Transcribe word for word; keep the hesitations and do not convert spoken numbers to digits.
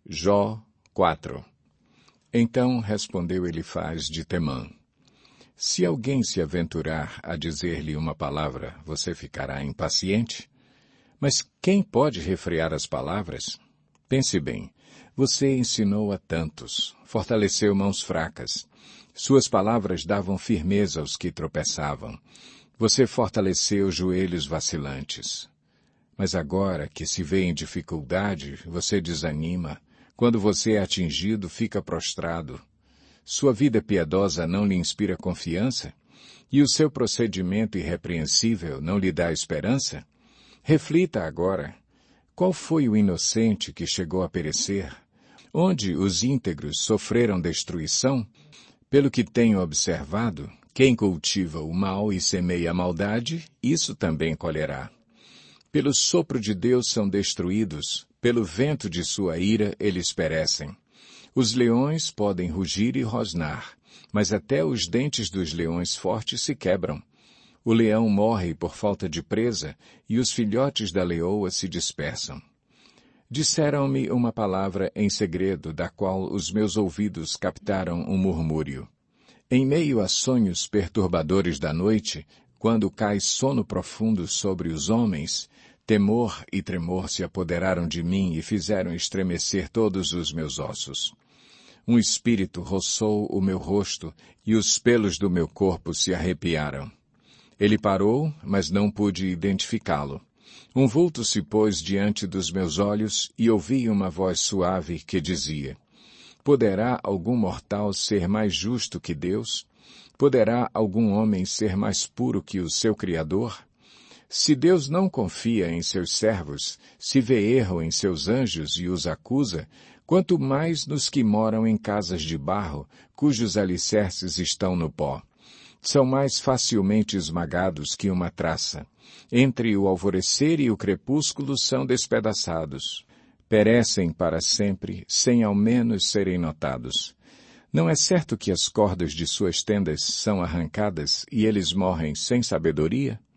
Jó quatro. Então respondeu Elifaz de Temã: Se alguém se aventurar a dizer-lhe uma palavra, você ficará impaciente? Mas quem pode refrear as palavras? Pense bem, você ensinou a tantos, fortaleceu mãos fracas. Suas palavras davam firmeza aos que tropeçavam. Você fortaleceu joelhos vacilantes. Mas agora que se vê em dificuldade, você desanima. Quando você é atingido, fica prostrado. Sua vida piedosa não lhe inspira confiança? E o seu procedimento irrepreensível não lhe dá esperança? Reflita agora. Qual foi o inocente que chegou a perecer? Onde os íntegros sofreram destruição? Pelo que tenho observado, quem cultiva o mal e semeia a maldade, isso também colherá. Pelo sopro de Deus são destruídos, pelo vento de sua ira eles perecem. Os leões podem rugir e rosnar, mas até os dentes dos leões fortes se quebram. O leão morre por falta de presa, e os filhotes da leoa se dispersam. Disseram-me uma palavra em segredo, da qual os meus ouvidos captaram um murmúrio. Em meio a sonhos perturbadores da noite, quando cai sono profundo sobre os homens, temor e tremor se apoderaram de mim e fizeram estremecer todos os meus ossos. Um espírito roçou o meu rosto e os pelos do meu corpo se arrepiaram. Ele parou, mas não pude identificá-lo. Um vulto se pôs diante dos meus olhos e ouvi uma voz suave que dizia: Poderá algum mortal ser mais justo que Deus? Poderá algum homem ser mais puro que o seu Criador? Se Deus não confia em seus servos, se vê erro em seus anjos e os acusa, quanto mais nos que moram em casas de barro, cujos alicerces estão no pó. São mais facilmente esmagados que uma traça. Entre o alvorecer e o crepúsculo são despedaçados. Perecem para sempre, sem ao menos serem notados. Não é certo que as cordas de suas tendas são arrancadas e eles morrem sem sabedoria?